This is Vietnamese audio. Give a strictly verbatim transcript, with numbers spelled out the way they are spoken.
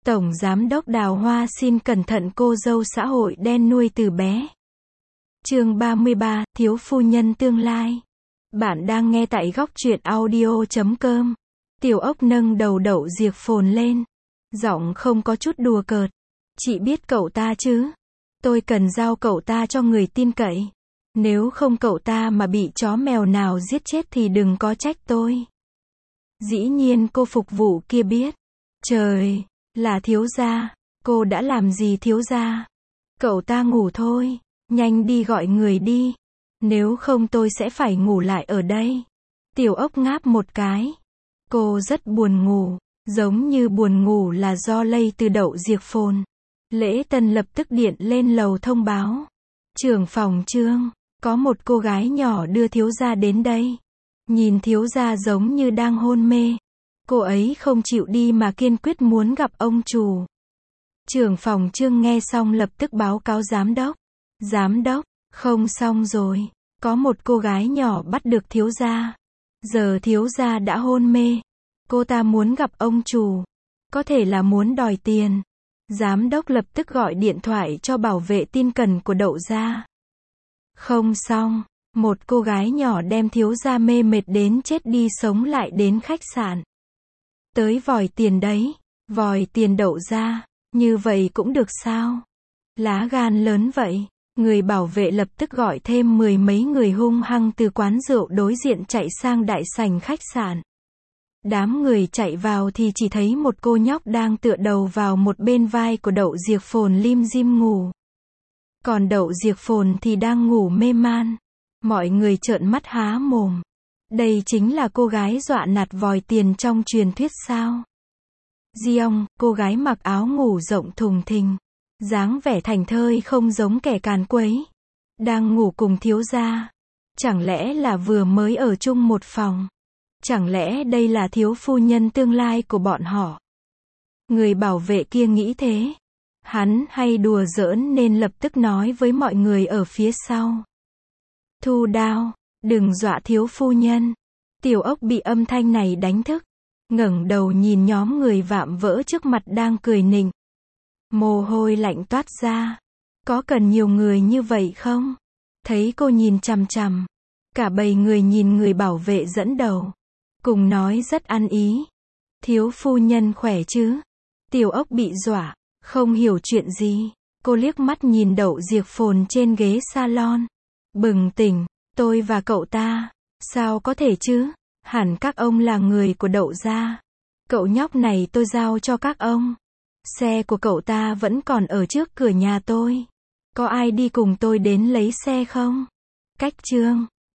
Tổng Giám đốc Đào Hoa xin cẩn thận cô dâu xã hội đen nuôi từ bé. Chương ba mươi ba, Thiếu phu nhân tương lai. Bạn đang nghe tại góc truyện audio chấm com. Tiểu Ốc nâng đầu Đậu Diệc Phồn lên. Giọng không có chút đùa cợt. Chị biết cậu ta chứ? Tôi cần giao cậu ta cho người tin cậy. Nếu không cậu ta mà bị chó mèo nào giết chết thì đừng có trách tôi. Dĩ nhiên cô phục vụ kia biết. Trời, là thiếu gia. Cô đã làm gì thiếu gia? Cậu ta ngủ thôi. Nhanh đi gọi người đi. Nếu không tôi sẽ phải ngủ lại ở đây. Tiểu Ốc ngáp một cái. Cô rất buồn ngủ. Giống như buồn ngủ là do lây từ Đậu Diệc Phồn. Lễ Tân lập tức điện lên lầu thông báo. Trưởng phòng Trương, có một cô gái nhỏ đưa thiếu gia đến đây. Nhìn thiếu gia giống như đang hôn mê. Cô ấy không chịu đi mà kiên quyết muốn gặp ông chủ. Trưởng phòng Trương nghe xong lập tức báo cáo giám đốc. Giám đốc, không xong rồi. Có một cô gái nhỏ bắt được thiếu gia. Giờ thiếu gia đã hôn mê. Cô ta muốn gặp ông chủ. Có thể là muốn đòi tiền. Giám đốc lập tức gọi điện thoại cho bảo vệ tin cẩn của Đậu gia. Không xong. Một cô gái nhỏ đem thiếu gia mê mệt đến chết đi sống lại đến khách sạn. Tới vòi tiền đấy. Vòi tiền Đậu gia. Như vậy cũng được sao? Lá gan lớn vậy. Người bảo vệ lập tức gọi thêm mười mấy người hung hăng từ quán rượu đối diện chạy sang đại sảnh khách sạn. Đám người chạy vào thì chỉ thấy một cô nhóc đang tựa đầu vào một bên vai của Đậu Diệc Phồn lim dim ngủ. Còn Đậu Diệc Phồn thì đang ngủ mê man. Mọi người trợn mắt há mồm. Đây chính là cô gái dọa nạt vòi tiền trong truyền thuyết sao? Giông, cô gái mặc áo ngủ rộng thùng thình. Dáng vẻ thảnh thơi không giống kẻ càn quấy. Đang ngủ cùng thiếu gia. Chẳng lẽ là vừa mới ở chung một phòng? Chẳng lẽ đây là thiếu phu nhân tương lai của bọn họ? Người bảo vệ kia nghĩ thế. Hắn hay đùa giỡn nên lập tức nói với mọi người ở phía sau. Thu đao, đừng dọa thiếu phu nhân. Tiểu Ốc bị âm thanh này đánh thức. Ngẩng đầu nhìn nhóm người vạm vỡ trước mặt đang cười nịnh. Mồ hôi lạnh toát ra. Có cần nhiều người như vậy không? Thấy cô nhìn chằm chằm. Cả bầy người nhìn người bảo vệ dẫn đầu. Cùng nói rất ăn ý. Thiếu phu nhân khỏe chứ? Tiểu Ốc bị dọa. Không hiểu chuyện gì. Cô liếc mắt nhìn Đậu Diệc Phồn trên ghế salon. Bừng tỉnh. Tôi và cậu ta. Sao có thể chứ? Hẳn các ông là người của Đậu gia. Cậu nhóc này tôi giao cho các ông. Xe của cậu ta vẫn còn ở trước cửa nhà tôi. Có ai đi cùng tôi đến lấy xe không? Cách Trương.